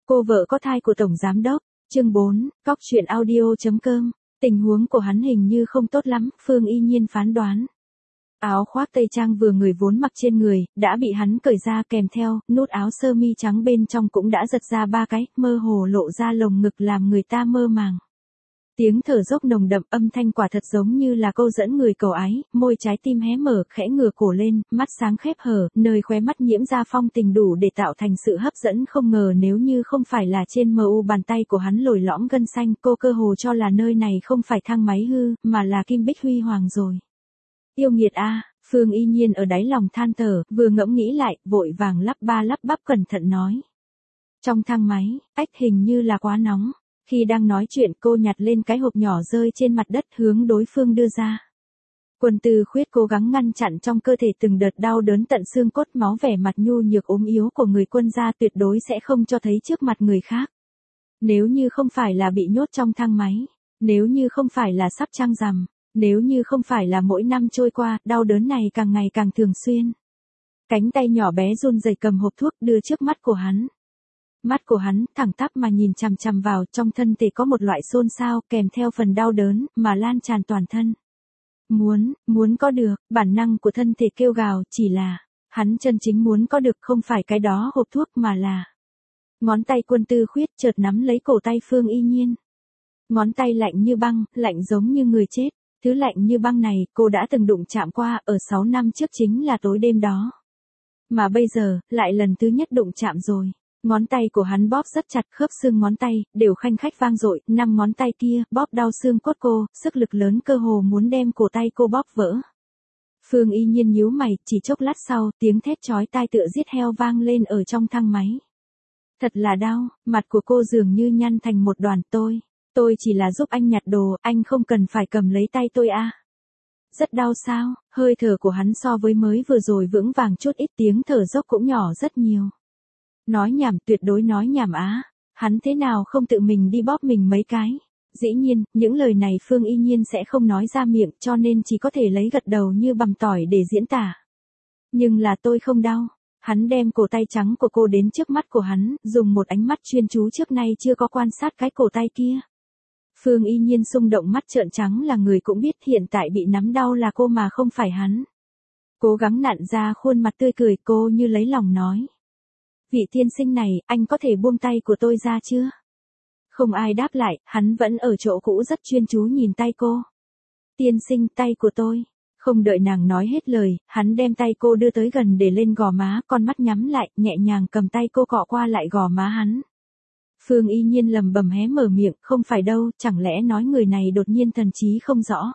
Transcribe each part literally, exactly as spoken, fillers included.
Cô vợ có thai của Tổng Giám Đốc. Chương bốn, cóc truyện audio.com. Tình huống của hắn hình như không tốt lắm, Phương Y Nhiên phán đoán. Áo khoác tây trang vừa người vốn mặc trên người, đã bị hắn cởi ra, kèm theo, nút áo sơ mi trắng bên trong cũng đã giật ra ba cái, mơ hồ lộ ra lồng ngực làm người ta mơ màng. Tiếng thở dốc nồng đậm, âm thanh quả thật giống như là câu dẫn người cầu ái, môi trái tim hé mở, khẽ ngửa cổ lên, mắt sáng khép hở, nơi khóe mắt nhiễm ra phong tình đủ để tạo thành sự hấp dẫn không ngờ nếu như không phải là trên mờ u bàn tay của hắn lồi lõm gân xanh, cô cơ hồ cho là nơi này không phải thang máy hư, mà là kim bích huy hoàng rồi. Yêu nghiệt a, Phương Y Nhiên ở đáy lòng than thở, vừa ngẫm nghĩ lại, vội vàng lắp ba lắp bắp cẩn thận nói. Trong thang máy, ách hình như là quá nóng. Khi đang nói chuyện cô nhặt lên cái hộp nhỏ rơi trên mặt đất hướng đối phương đưa ra. Quân Tư Khuyết cố gắng ngăn chặn trong cơ thể từng đợt đau đớn tận xương cốt, máu vẻ mặt nhu nhược ốm yếu của người quân gia tuyệt đối sẽ không cho thấy trước mặt người khác. Nếu như không phải là bị nhốt trong thang máy, nếu như không phải là sắp trăng rằm, nếu như không phải là mỗi năm trôi qua, đau đớn này càng ngày càng thường xuyên. Cánh tay nhỏ bé run rẩy cầm hộp thuốc đưa trước mắt của hắn. Mắt của hắn thẳng tắp mà nhìn chằm chằm vào, trong thân thể có một loại xôn xao kèm theo phần đau đớn mà lan tràn toàn thân. Muốn, muốn có được, bản năng của thân thể kêu gào, chỉ là hắn chân chính muốn có được không phải cái đó hộp thuốc mà là. Ngón tay Quân Tư Khuyết chợt nắm lấy cổ tay Phương Y Nhiên. Ngón tay lạnh như băng, lạnh giống như người chết, thứ lạnh như băng này cô đã từng đụng chạm qua ở sáu năm trước, chính là tối đêm đó. Mà bây giờ, lại lần thứ nhất đụng chạm rồi. Ngón tay của hắn bóp rất chặt, khớp xương ngón tay đều khanh khách vang dội, năm ngón tay kia bóp đau xương cốt cô, sức lực lớn cơ hồ muốn đem cổ tay cô bóp vỡ. Phương Y Nhiên nhíu mày, chỉ chốc lát sau, tiếng thét chói tai tựa giết heo vang lên ở trong thang máy. Thật là đau, mặt của cô dường như nhăn thành một đoàn. Tôi, tôi chỉ là giúp anh nhặt đồ, anh không cần phải cầm lấy tay tôi à. Rất đau sao? Hơi thở của hắn so với mới vừa rồi vững vàng chút ít, tiếng thở dốc cũng nhỏ rất nhiều. Nói nhảm, tuyệt đối nói nhảm á, hắn thế nào không tự mình đi bóp mình mấy cái. Dĩ nhiên, những lời này Phương Y Nhiên sẽ không nói ra miệng, cho nên chỉ có thể lấy gật đầu như bằm tỏi để diễn tả. Nhưng là tôi không đau. Hắn đem cổ tay trắng của cô đến trước mắt của hắn, dùng một ánh mắt chuyên chú trước nay chưa có quan sát cái cổ tay kia. Phương Y Nhiên xung động, mắt trợn trắng, là người cũng biết hiện tại bị nắm đau là cô mà không phải hắn. Cố gắng nặn ra khuôn mặt tươi cười, cô như lấy lòng nói. Vị tiên sinh này, anh có thể buông tay của tôi ra chưa? Không ai đáp lại, hắn vẫn ở chỗ cũ rất chuyên chú nhìn tay cô. Tiên sinh, tay của tôi. Không đợi nàng nói hết lời, hắn đem tay cô đưa tới gần để lên gò má, con mắt nhắm lại, nhẹ nhàng cầm tay cô cọ qua lại gò má hắn. Phương Y Nhiên lầm bầm hé mở miệng, không phải đâu, chẳng lẽ nói người này đột nhiên thần trí không rõ.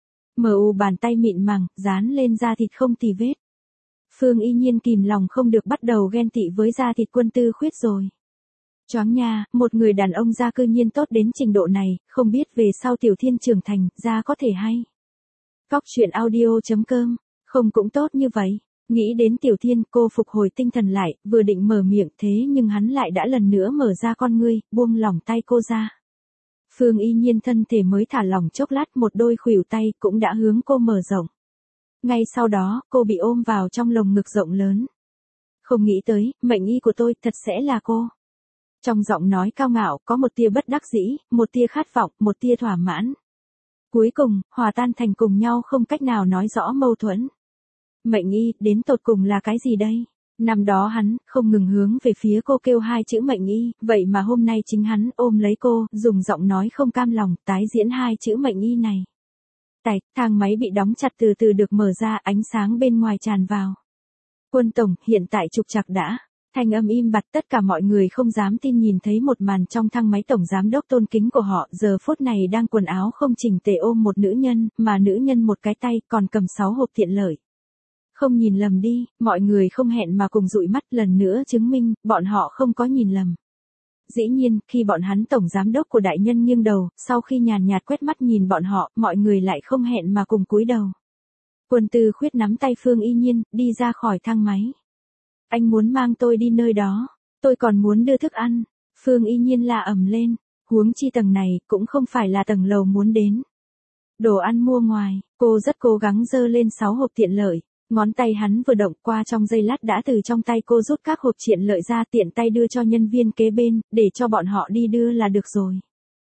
Mờ u bàn tay mịn màng, dán lên da thịt không tì vết. Phương Y Nhiên kìm lòng không được bắt đầu ghen tị với da thịt Quân Tư Khuyết rồi. Choáng nha, một người đàn ông da cư nhiên tốt đến trình độ này, không biết về sau Tiểu Thiên trưởng thành, da có thể hay. Cóc truyện audio.com, không cũng tốt như vậy. Nghĩ đến Tiểu Thiên, cô phục hồi tinh thần lại, vừa định mở miệng, thế nhưng hắn lại đã lần nữa mở ra con ngươi, buông lỏng tay cô ra. Phương Y Nhiên thân thể mới thả lỏng chốc lát, một đôi khuỷu tay cũng đã hướng cô mở rộng. Ngay sau đó, cô bị ôm vào trong lồng ngực rộng lớn. Không nghĩ tới, mệnh y của tôi thật sẽ là cô. Trong giọng nói cao ngạo, có một tia bất đắc dĩ, một tia khát vọng, một tia thỏa mãn. Cuối cùng, hòa tan thành cùng nhau, không cách nào nói rõ mâu thuẫn. Mệnh y, đến tột cùng là cái gì đây? Năm đó hắn, không ngừng hướng về phía cô kêu hai chữ mệnh y, vậy mà hôm nay chính hắn ôm lấy cô, dùng giọng nói không cam lòng, tái diễn hai chữ mệnh y này. Tạch, thang máy bị đóng chặt từ từ được mở ra, ánh sáng bên ngoài tràn vào. Quân tổng, hiện tại trục trặc đã. Thanh âm im bặt, tất cả mọi người không dám tin nhìn thấy một màn trong thang máy. Tổng giám đốc tôn kính của họ giờ phút này đang quần áo không chỉnh tề ôm một nữ nhân, mà nữ nhân một cái tay còn cầm sáu hộp tiện lợi. Không nhìn lầm đi, mọi người không hẹn mà cùng dụi mắt, lần nữa chứng minh, bọn họ không có nhìn lầm. Dĩ nhiên, khi bọn hắn tổng giám đốc của đại nhân nghiêng đầu, sau khi nhàn nhạt quét mắt nhìn bọn họ, mọi người lại không hẹn mà cùng cúi đầu. Quân Tư Khuyết nắm tay Phương Y Nhiên, đi ra khỏi thang máy. Anh muốn mang tôi đi nơi đó, tôi còn muốn đưa thức ăn. Phương Y Nhiên la ầm lên, huống chi tầng này, cũng không phải là tầng lầu muốn đến. Đồ ăn mua ngoài, cô rất cố gắng dơ lên sáu hộp tiện lợi. Ngón tay hắn vừa động qua trong giây lát đã từ trong tay cô rút các hộp triện lợi ra tiện tay đưa cho nhân viên kế bên, để cho bọn họ đi đưa là được rồi.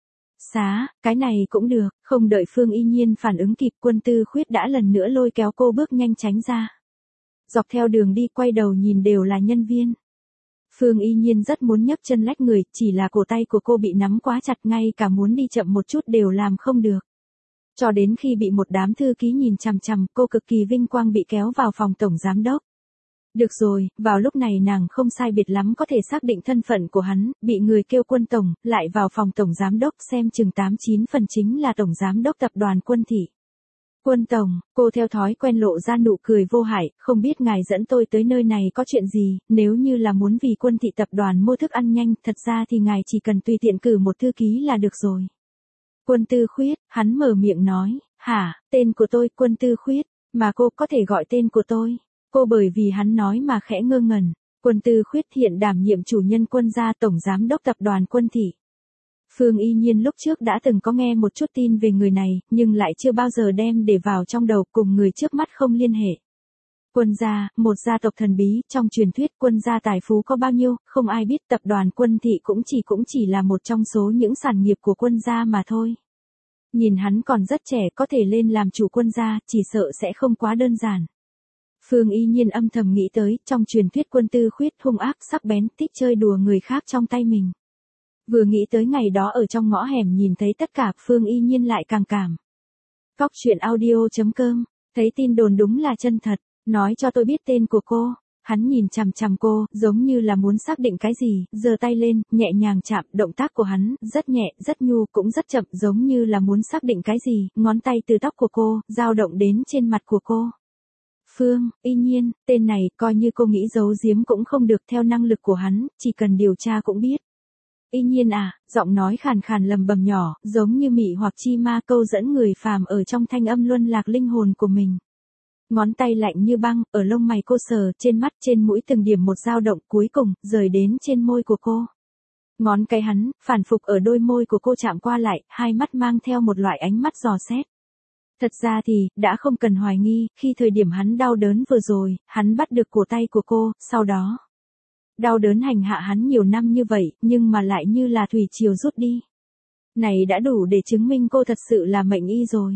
Xá, cái này cũng được, không đợi Phương Y Nhiên phản ứng kịp Quân Tư Khuyết đã lần nữa lôi kéo cô bước nhanh tránh ra. Dọc theo đường đi quay đầu nhìn đều là nhân viên. Phương Y Nhiên rất muốn nhấc chân lách người, chỉ là cổ tay của cô bị nắm quá chặt ngay cả muốn đi chậm một chút đều làm không được. Cho đến khi bị một đám thư ký nhìn chằm chằm, cô cực kỳ vinh quang bị kéo vào phòng tổng giám đốc. Được rồi, vào lúc này nàng không sai biệt lắm có thể xác định thân phận của hắn, bị người kêu Quân tổng, lại vào phòng tổng giám đốc xem chừng tám chín phần chính là tổng giám đốc tập đoàn Quân thị. Quân tổng, cô theo thói quen lộ ra nụ cười vô hại, không biết ngài dẫn tôi tới nơi này có chuyện gì, nếu như là muốn vì Quân thị tập đoàn mua thức ăn nhanh, thật ra thì ngài chỉ cần tùy tiện cử một thư ký là được rồi. Quân Tư Khuyết, hắn mở miệng nói, hả, tên của tôi Quân Tư Khuyết, mà cô có thể gọi tên của tôi. Cô bởi vì hắn nói mà khẽ ngơ ngẩn. Quân Tư Khuyết hiện đảm nhiệm chủ nhân Quân gia tổng giám đốc tập đoàn Quân thị. Phương Y Nhiên lúc trước đã từng có nghe một chút tin về người này, nhưng lại chưa bao giờ đem để vào trong đầu, cùng người trước mắt không liên hệ. Quân gia, một gia tộc thần bí, trong truyền thuyết Quân gia tài phú có bao nhiêu, không ai biết, tập đoàn Quân thị cũng chỉ cũng chỉ là một trong số những sản nghiệp của Quân gia mà thôi. Nhìn hắn còn rất trẻ, có thể lên làm chủ Quân gia, chỉ sợ sẽ không quá đơn giản. Phương Y Nhiên âm thầm nghĩ tới, trong truyền thuyết Quân Tư Khuyết hung ác sắc bén, thích chơi đùa người khác trong tay mình. Vừa nghĩ tới ngày đó ở trong ngõ hẻm nhìn thấy tất cả, Phương Y Nhiên lại càng cảm. Cóc truyện audio chấm com, thấy tin đồn đúng là chân thật, nói cho tôi biết tên của cô. Hắn nhìn chằm chằm cô, giống như là muốn xác định cái gì, giơ tay lên, nhẹ nhàng chạm, động tác của hắn, rất nhẹ, rất nhu, cũng rất chậm, giống như là muốn xác định cái gì, ngón tay từ tóc của cô, dao động đến trên mặt của cô. Phương Y Nhiên, tên này, coi như cô nghĩ giấu giếm cũng không được, theo năng lực của hắn, chỉ cần điều tra cũng biết. Y Nhiên à, giọng nói khàn khàn lầm bầm nhỏ, giống như mị hoặc chi ma câu dẫn người phàm ở trong thanh âm luân lạc linh hồn của mình. Ngón tay lạnh như băng, ở lông mày cô sờ, trên mắt, trên mũi từng điểm một dao động, cuối cùng, rời đến trên môi của cô. Ngón cái hắn, phản phục ở đôi môi của cô chạm qua lại, hai mắt mang theo một loại ánh mắt dò xét. Thật ra thì, đã không cần hoài nghi, khi thời điểm hắn đau đớn vừa rồi, hắn bắt được cổ tay của cô, sau đó. Đau đớn hành hạ hắn nhiều năm như vậy, nhưng mà lại như là thủy triều rút đi. Này đã đủ để chứng minh cô thật sự là mệnh y rồi.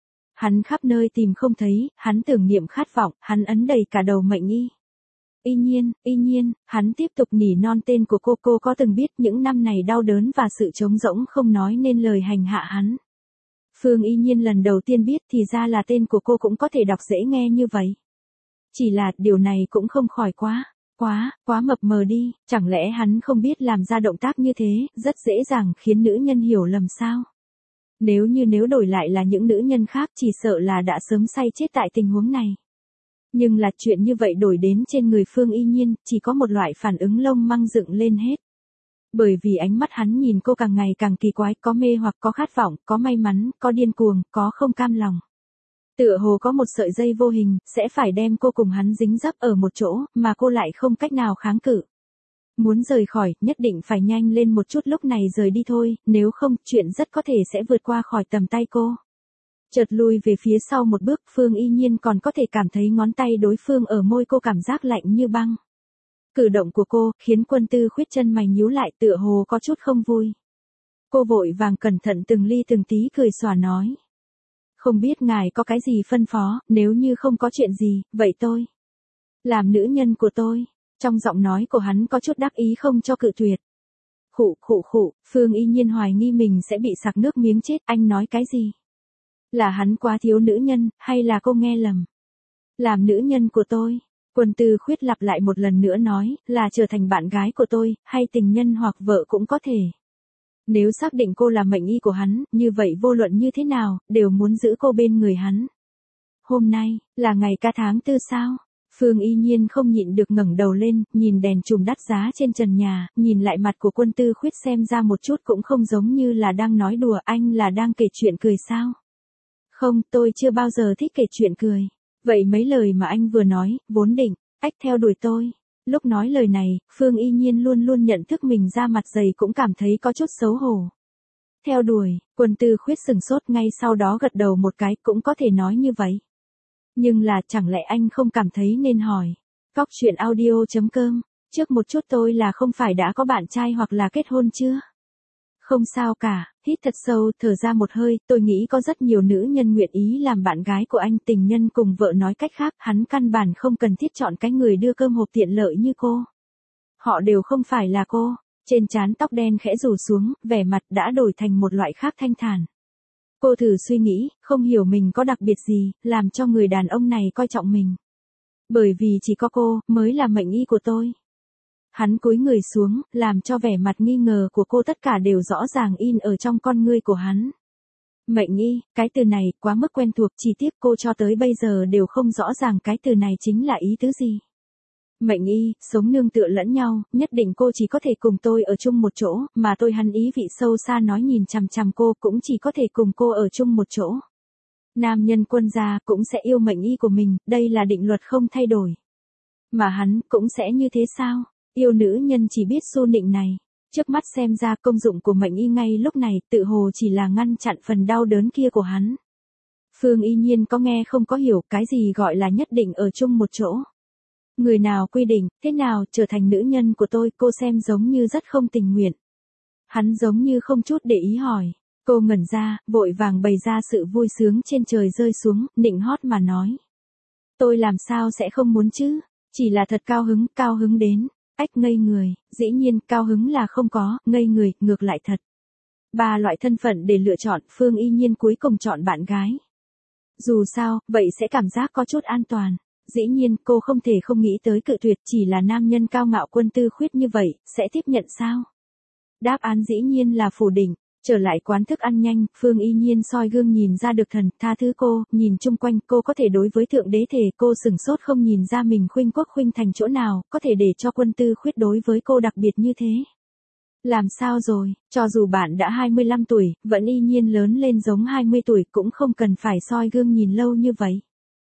Hắn khắp nơi tìm không thấy, hắn tưởng niệm khát vọng, hắn ấn đầy cả đầu mệnh y. Y Nhiên, Y Nhiên, hắn tiếp tục nỉ non tên của cô. Cô có từng biết những năm này đau đớn và sự trống rỗng không nói nên lời hành hạ hắn. Phương Y Nhiên lần đầu tiên biết thì ra là tên của cô cũng có thể đọc dễ nghe như vậy. Chỉ là điều này cũng không khỏi quá, quá, quá mập mờ đi, chẳng lẽ hắn không biết làm ra động tác như thế, rất dễ dàng khiến nữ nhân hiểu lầm sao? Nếu như nếu đổi lại là những nữ nhân khác chỉ sợ là đã sớm say chết tại tình huống này. Nhưng là chuyện như vậy đổi đến trên người Phương Y Nhiên, chỉ có một loại phản ứng lông măng dựng lên hết. Bởi vì ánh mắt hắn nhìn cô càng ngày càng kỳ quái, có mê hoặc, có khát vọng, có may mắn, có điên cuồng, có không cam lòng. Tựa hồ có một sợi dây vô hình, sẽ phải đem cô cùng hắn dính dấp ở một chỗ, mà cô lại không cách nào kháng cự. Muốn rời khỏi, nhất định phải nhanh lên một chút lúc này rời đi thôi, nếu không, chuyện rất có thể sẽ vượt qua khỏi tầm tay cô. Chợt lùi về phía sau một bước, Phương Y Nhiên còn có thể cảm thấy ngón tay đối phương ở môi cô cảm giác lạnh như băng. Cử động của cô, khiến Quân Tư Khuyết chân mày nhíu lại tựa hồ có chút không vui. Cô vội vàng cẩn thận từng ly từng tí cười xòa nói. Không biết ngài có cái gì phân phó, nếu như không có chuyện gì, vậy tôi. Làm nữ nhân của tôi. Trong giọng nói của hắn có chút đắc ý không cho cự tuyệt. Khụ khụ khụ, Phương Y Nhiên hoài nghi mình sẽ bị sặc nước miếng chết, anh nói cái gì? Là hắn quá thiếu nữ nhân, hay là cô nghe lầm? Làm nữ nhân của tôi. Quân Tư Khuyết lặp lại một lần nữa nói, là trở thành bạn gái của tôi, hay tình nhân hoặc vợ cũng có thể. Nếu xác định cô là mệnh y của hắn, như vậy vô luận như thế nào, đều muốn giữ cô bên người hắn. Hôm nay, là ngày ca tháng tư sao? Phương Y Nhiên không nhịn được ngẩng đầu lên, nhìn đèn chùm đắt giá trên trần nhà, nhìn lại mặt của Quân Tư Khuyết xem ra một chút cũng không giống như là đang nói đùa, anh là đang kể chuyện cười sao? Không, tôi chưa bao giờ thích kể chuyện cười. Vậy mấy lời mà anh vừa nói, vốn định, ách theo đuổi tôi. Lúc nói lời này, Phương Y Nhiên luôn luôn nhận thức mình ra mặt dày cũng cảm thấy có chút xấu hổ. Theo đuổi, Quân Tư Khuyết sừng sốt ngay sau đó gật đầu một cái cũng có thể nói như vậy. Nhưng là chẳng lẽ anh không cảm thấy nên hỏi. Cóc truyện audio chấm com, trước một chút tôi là không phải đã có bạn trai hoặc là kết hôn chưa? Không sao cả, hít thật sâu, thở ra một hơi, tôi nghĩ có rất nhiều nữ nhân nguyện ý làm bạn gái của anh, tình nhân cùng vợ, nói cách khác, hắn căn bản không cần thiết chọn cái người đưa cơm hộp tiện lợi như cô. Họ đều không phải là cô. Trên trán tóc đen khẽ rủ xuống, vẻ mặt đã đổi thành một loại khác thanh thản. Cô thử suy nghĩ, không hiểu mình có đặc biệt gì, làm cho người đàn ông này coi trọng mình. Bởi vì chỉ có cô, mới là mệnh y của tôi. Hắn cúi người xuống, làm cho vẻ mặt nghi ngờ của cô tất cả đều rõ ràng in ở trong con ngươi của hắn. Mệnh y, cái từ này quá mức quen thuộc, chỉ tiếc cô cho tới bây giờ đều không rõ ràng cái từ này chính là ý tứ gì. Mệnh y, sống nương tựa lẫn nhau, nhất định cô chỉ có thể cùng tôi ở chung một chỗ, mà tôi, hắn ý vị sâu xa nói nhìn chằm chằm cô, cũng chỉ có thể cùng cô ở chung một chỗ. Nam nhân quân gia cũng sẽ yêu mệnh y của mình, đây là định luật không thay đổi. Mà hắn cũng sẽ như thế sao? Yêu nữ nhân chỉ biết xu nịnh này. Trước mắt xem ra công dụng của mệnh y ngay lúc này tự hồ chỉ là ngăn chặn phần đau đớn kia của hắn. Phương Y Nhiên có nghe không có hiểu cái gì gọi là nhất định ở chung một chỗ. Người nào quy định, thế nào trở thành nữ nhân của tôi, cô xem giống như rất không tình nguyện. Hắn giống như không chút để ý hỏi. Cô ngẩn ra, vội vàng bày ra sự vui sướng trên trời rơi xuống, nịnh hót mà nói. Tôi làm sao sẽ không muốn chứ, chỉ là thật cao hứng, cao hứng đến. Ách ngây người, dĩ nhiên cao hứng là không có, ngây người, ngược lại thật. Ba loại thân phận để lựa chọn, Phương Y Nhiên cuối cùng chọn bạn gái. Dù sao, vậy sẽ cảm giác có chút an toàn. Dĩ nhiên, cô không thể không nghĩ tới cự tuyệt, chỉ là nam nhân cao ngạo Quân Tư Khuyết như vậy, sẽ tiếp nhận sao? Đáp án dĩ nhiên là phủ định. Trở lại quán thức ăn nhanh, Phương Y Nhiên soi gương nhìn ra được thần, tha thứ cô, nhìn chung quanh, cô có thể đối với thượng đế thể, cô sừng sốt không nhìn ra mình khuynh quốc khuynh thành chỗ nào, có thể để cho Quân Tư Khuyết đối với cô đặc biệt như thế. Làm sao rồi, cho dù bạn đã hai mươi lăm tuổi, vẫn y nhiên lớn lên giống hai mươi tuổi, cũng không cần phải soi gương nhìn lâu như vậy.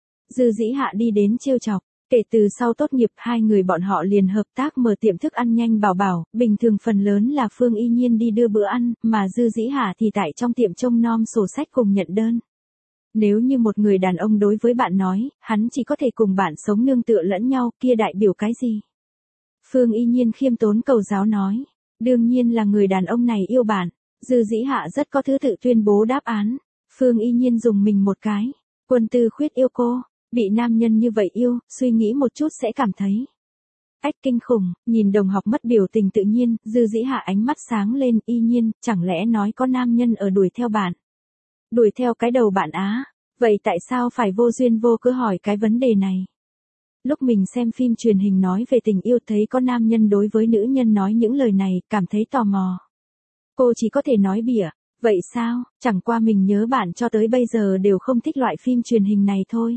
Dư Dĩ Hạ đi đến trêu chọc. Kể từ sau tốt nghiệp, hai người bọn họ liền hợp tác mở tiệm thức ăn nhanh Bảo Bảo, bình thường phần lớn là Phương Y Nhiên đi đưa bữa ăn, mà Dư Dĩ Hạ thì tại trong tiệm trông nom sổ sách cùng nhận đơn. Nếu như một người đàn ông đối với bạn nói, hắn chỉ có thể cùng bạn sống nương tựa lẫn nhau, kia đại biểu cái gì? Phương Y Nhiên khiêm tốn cầu giáo nói, đương nhiên là người đàn ông này yêu bạn. Dư Dĩ Hạ rất có thứ tự tuyên bố đáp án. Phương Y Nhiên dùng mình một cái, Quân Tư Khuyết yêu cô. Bị nam nhân như vậy yêu, suy nghĩ một chút sẽ cảm thấy ách kinh khủng. Nhìn đồng học mất biểu tình tự nhiên, Dư Dĩ Hạ ánh mắt sáng lên. Y Nhiên, chẳng lẽ nói có nam nhân ở đuổi theo bạn? Đuổi theo cái đầu bạn á? Vậy tại sao phải vô duyên vô cớ hỏi cái vấn đề này? Lúc mình xem phim truyền hình nói về tình yêu, thấy có nam nhân đối với nữ nhân nói những lời này, cảm thấy tò mò. Cô chỉ có thể nói bịa. Vậy sao, chẳng qua mình nhớ bạn cho tới bây giờ đều không thích loại phim truyền hình này thôi.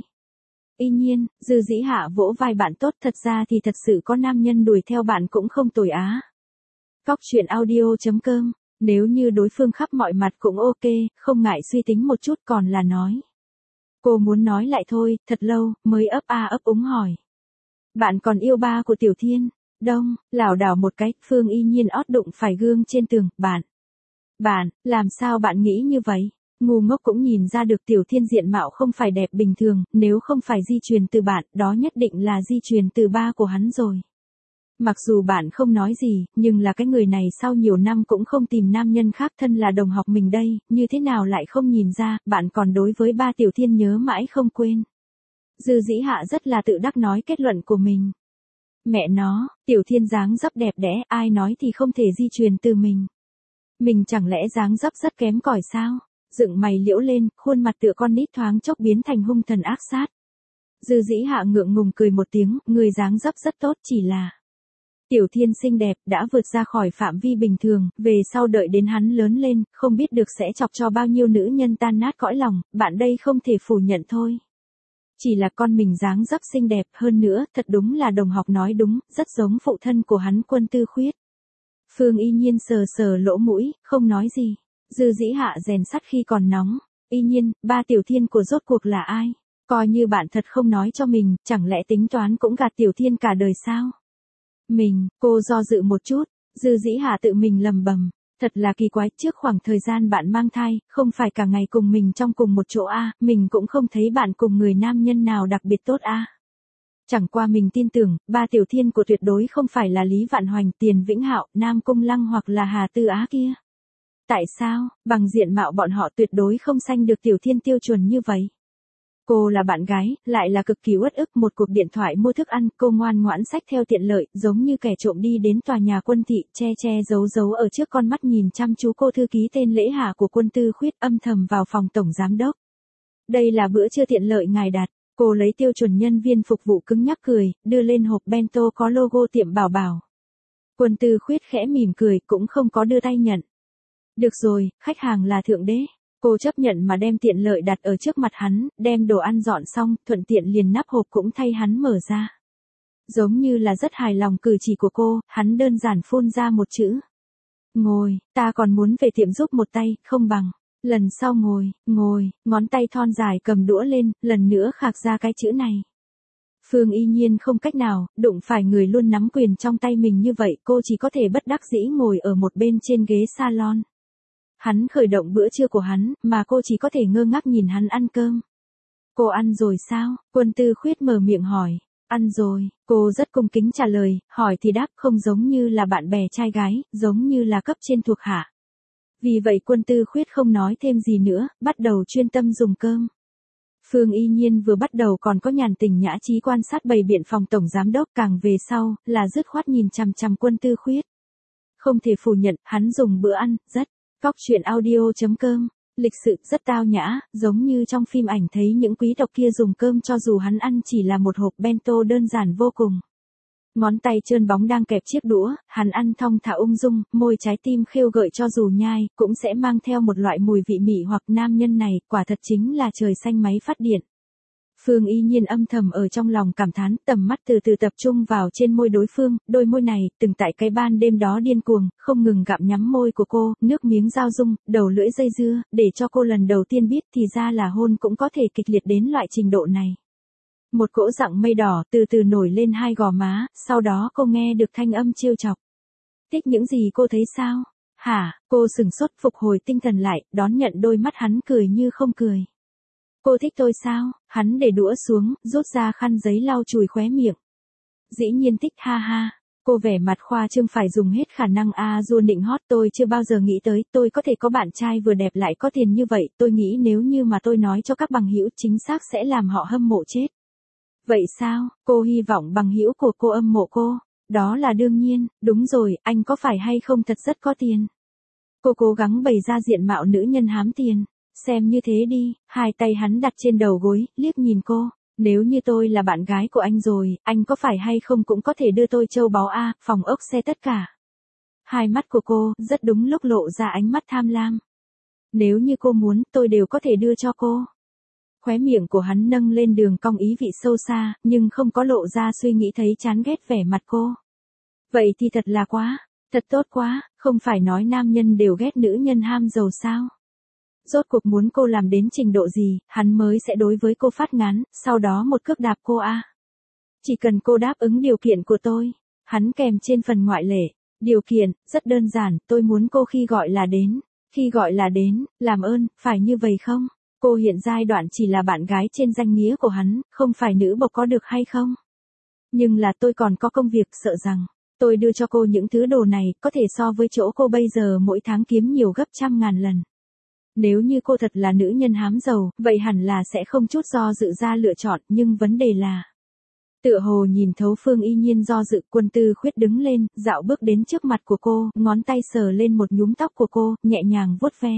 Y Nhiên, Dư Dĩ Hạ vỗ vai bạn, tốt, thật ra thì thật sự có nam nhân đuổi theo bạn cũng không tồi á. Cóc truyện audio chấm com, nếu như đối phương khắp mọi mặt cũng ok, không ngại suy tính một chút, còn là nói. Cô muốn nói lại thôi, thật lâu, mới ấp a ấp úng hỏi. Bạn còn yêu ba của Tiểu Thiên? Đông, lảo đảo một cái, Phương Y Nhiên ót đụng phải gương trên tường, bạn. Bạn, làm sao bạn nghĩ như vậy? Ngu ngốc cũng nhìn ra được Tiểu Thiên diện mạo không phải đẹp bình thường, nếu không phải di truyền từ bạn, đó nhất định là di truyền từ ba của hắn rồi. Mặc dù bạn không nói gì, nhưng là cái người này sau nhiều năm cũng không tìm nam nhân khác, thân là đồng học mình đây, như thế nào lại không nhìn ra, bạn còn đối với ba Tiểu Thiên nhớ mãi không quên. Dư Dĩ Hạ rất là tự đắc nói kết luận của mình. Mẹ nó, Tiểu Thiên dáng dấp đẹp đẽ, ai nói thì không thể di truyền từ mình. Mình chẳng lẽ dáng dấp rất kém cỏi sao? Dựng mày liễu lên, khuôn mặt tựa con nít thoáng chốc biến thành hung thần ác sát. Dư Dĩ Hạ ngượng ngùng cười một tiếng, người dáng dấp rất tốt, chỉ là Tiểu Thiên xinh đẹp, đã vượt ra khỏi phạm vi bình thường, về sau đợi đến hắn lớn lên, không biết được sẽ chọc cho bao nhiêu nữ nhân tan nát cõi lòng, bạn đây không thể phủ nhận thôi. Chỉ là con mình dáng dấp xinh đẹp, hơn nữa, thật đúng là đồng học nói đúng, rất giống phụ thân của hắn Quân Tư Khuyết. Phương Y Nhiên sờ sờ lỗ mũi, không nói gì. Dư Dĩ Hạ rèn sắt khi còn nóng. Y Nhiên, ba Tiểu Thiên của rốt cuộc là ai? Coi như bạn thật không nói cho mình, chẳng lẽ tính toán cũng gạt Tiểu Thiên cả đời sao? Mình, cô do dự một chút. Dư Dĩ Hạ tự mình lầm bầm. Thật là kỳ quái, trước khoảng thời gian bạn mang thai, không phải cả ngày cùng mình trong cùng một chỗ a, mình cũng không thấy bạn cùng người nam nhân nào đặc biệt tốt a. Chẳng qua mình tin tưởng, ba tiểu thiên của tuyệt đối không phải là Lý Vạn Hoành, Tiền Vĩnh Hạo, Nam Cung Lăng hoặc là Hà Tư Á kia. Tại sao, bằng diện mạo bọn họ tuyệt đối không sanh được tiểu thiên tiêu chuẩn như vậy. Cô là bạn gái, lại là cực kỳ uất ức, một cuộc điện thoại mua thức ăn, cô ngoan ngoãn xách theo tiện lợi, giống như kẻ trộm đi đến tòa nhà Quân thị, che che giấu giấu ở trước con mắt nhìn chăm chú cô thư ký tên Lễ Hà của Quân Tư Khuyết, âm thầm vào phòng tổng giám đốc. Đây là bữa trưa tiện lợi ngài đặt. Cô lấy tiêu chuẩn nhân viên phục vụ cứng nhắc cười, đưa lên hộp bento có logo tiệm Bảo Bảo. Quân Tư Khuyết khẽ mỉm cười, cũng không có đưa tay nhận. Được rồi, khách hàng là thượng đế. Cô chấp nhận mà đem tiện lợi đặt ở trước mặt hắn, đem đồ ăn dọn xong, thuận tiện liền nắp hộp cũng thay hắn mở ra. Giống như là rất hài lòng cử chỉ của cô, hắn đơn giản phun ra một chữ. Ngồi, ta còn muốn về tiệm giúp một tay, không bằng. Lần sau ngồi, ngồi, ngón tay thon dài cầm đũa lên, lần nữa khạc ra cái chữ này. Phương Y Nhiên không cách nào, đụng phải người luôn nắm quyền trong tay mình như vậy, cô chỉ có thể bất đắc dĩ ngồi ở một bên trên ghế salon. Hắn khởi động bữa trưa của hắn, mà cô chỉ có thể ngơ ngác nhìn hắn ăn cơm. Cô ăn rồi sao? Quân Tư Khuyết mở miệng hỏi. Ăn rồi, cô rất cung kính trả lời, hỏi thì đáp, không giống như là bạn bè trai gái, giống như là cấp trên thuộc hạ. Vì vậy Quân Tư Khuyết không nói thêm gì nữa, bắt đầu chuyên tâm dùng cơm. Phương Y Nhiên vừa bắt đầu còn có nhàn tình nhã trí quan sát bày biện phòng tổng giám đốc, càng về sau, là dứt khoát nhìn chằm chằm Quân Tư Khuyết. Không thể phủ nhận, hắn dùng bữa ăn, rất, Cóc truyện audio chấm com, lịch sự, rất tao nhã, giống như trong phim ảnh thấy những quý tộc kia dùng cơm cho dù hắn ăn chỉ là một hộp bento đơn giản vô cùng. Ngón tay trơn bóng đang kẹp chiếc đũa, hắn ăn thong thả ung dung, môi trái tim khêu gợi cho dù nhai, cũng sẽ mang theo một loại mùi vị mị hoặc nam nhân này, quả thật chính là trời xanh máy phát điện. Phương Y Nhiên âm thầm ở trong lòng cảm thán, tầm mắt từ từ tập trung vào trên môi đối phương, đôi môi này, từng tại cái ban đêm đó điên cuồng, không ngừng gặm nhắm môi của cô, nước miếng giao dung, đầu lưỡi dây dưa, để cho cô lần đầu tiên biết thì ra là hôn cũng có thể kịch liệt đến loại trình độ này. Một cỗ dặng mây đỏ từ từ nổi lên hai gò má, sau đó cô nghe được thanh âm trêu chọc. Thích những gì cô thấy sao? Hả? Cô sừng sốt phục hồi tinh thần lại, đón nhận đôi mắt hắn cười như không cười. Cô thích tôi sao? Hắn để đũa xuống, rút ra khăn giấy lau chùi khóe miệng. Dĩ nhiên thích, ha ha. Cô vẻ mặt khoa trương phải dùng hết khả năng a du nịnh hót, tôi chưa bao giờ nghĩ tới tôi có thể có bạn trai vừa đẹp lại có tiền như vậy, tôi nghĩ nếu như mà tôi nói cho các bằng hữu chính xác sẽ làm họ hâm mộ chết. Vậy sao? Cô hy vọng bằng hữu của cô âm mộ cô. Đó là đương nhiên, đúng rồi, anh có phải hay không thật rất có tiền. Cô cố gắng bày ra diện mạo nữ nhân hám tiền. Xem như thế đi, hai tay hắn đặt trên đầu gối, liếc nhìn cô. Nếu như tôi là bạn gái của anh rồi, anh có phải hay không cũng có thể đưa tôi châu báu a, phòng ốc xe tất cả. Hai mắt của cô, rất đúng lúc lộ ra ánh mắt tham lam. Nếu như cô muốn, tôi đều có thể đưa cho cô. Khóe miệng của hắn nâng lên đường cong ý vị sâu xa, nhưng không có lộ ra suy nghĩ thấy chán ghét vẻ mặt cô. Vậy thì thật là quá, thật tốt quá, không phải nói nam nhân đều ghét nữ nhân ham giàu sao. Rốt cuộc muốn cô làm đến trình độ gì, hắn mới sẽ đối với cô phát ngán, sau đó một cước đạp cô a. Chỉ cần cô đáp ứng điều kiện của tôi, hắn kèm trên phần ngoại lệ. Điều kiện, rất đơn giản, tôi muốn cô khi gọi là đến. Khi gọi là đến, làm ơn, phải như vậy không? Cô hiện giai đoạn chỉ là bạn gái trên danh nghĩa của hắn, không phải nữ bộc có được hay không? Nhưng là tôi còn có công việc, sợ rằng, tôi đưa cho cô những thứ đồ này, có thể so với chỗ cô bây giờ mỗi tháng kiếm nhiều gấp trăm ngàn lần. Nếu như cô thật là nữ nhân hám giàu, vậy hẳn là sẽ không chút do dự ra lựa chọn, nhưng vấn đề là... Tựa hồ nhìn thấu Phương Y Nhiên do dự, Quân Tư Khuyết đứng lên, dạo bước đến trước mặt của cô, ngón tay sờ lên một nhúm tóc của cô, nhẹ nhàng vuốt ve.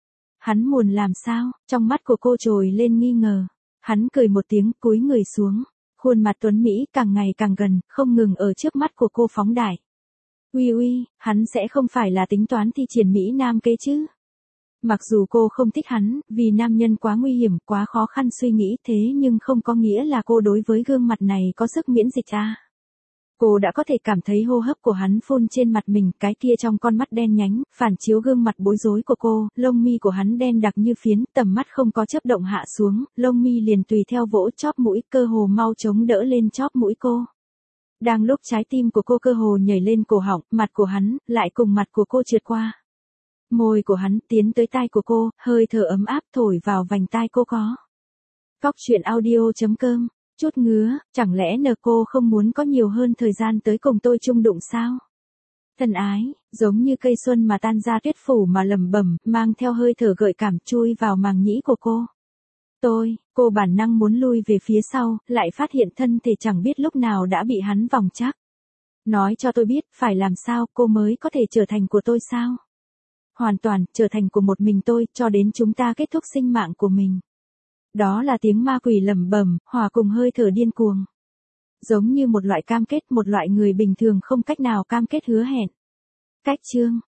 Hắn muốn làm sao? Trong mắt của cô trồi lên nghi ngờ. Hắn cười một tiếng, cúi người xuống. Khuôn mặt tuấn Mỹ càng ngày càng gần, không ngừng ở trước mắt của cô phóng đại. Uy uy, hắn sẽ không phải là tính toán thi triển Mỹ Nam kế chứ? Mặc dù cô không thích hắn, vì nam nhân quá nguy hiểm, quá khó khăn suy nghĩ thế nhưng không có nghĩa là cô đối với gương mặt này có sức miễn dịch à. Cô đã có thể cảm thấy hô hấp của hắn phun trên mặt mình, cái kia trong con mắt đen nhánh, phản chiếu gương mặt bối rối của cô, lông mi của hắn đen đặc như phiến, tầm mắt không có chớp động hạ xuống, lông mi liền tùy theo vỗ chóp mũi, cơ hồ mau chống đỡ lên chóp mũi cô. Đang lúc trái tim của cô cơ hồ nhảy lên cổ họng, mặt của hắn, lại cùng mặt của cô trượt qua. Môi của hắn tiến tới tai của cô, hơi thở ấm áp thổi vào vành tai cô có. Cóc truyện audio chấm com, chút ngứa, chẳng lẽ nờ cô không muốn có nhiều hơn thời gian tới cùng tôi chung đụng sao? Thân ái, giống như cây xuân mà tan ra tuyết phủ mà lẩm bẩm, mang theo hơi thở gợi cảm chui vào màng nhĩ của cô. Tôi, cô bản năng muốn lui về phía sau, lại phát hiện thân thể chẳng biết lúc nào đã bị hắn vòng chắc. Nói cho tôi biết, phải làm sao cô mới có thể trở thành của tôi sao? Hoàn toàn, trở thành của một mình tôi, cho đến chúng ta kết thúc sinh mạng của mình. Đó là tiếng ma quỷ lẩm bẩm, hòa cùng hơi thở điên cuồng. Giống như một loại cam kết, một loại người bình thường không cách nào cam kết hứa hẹn. Cách chương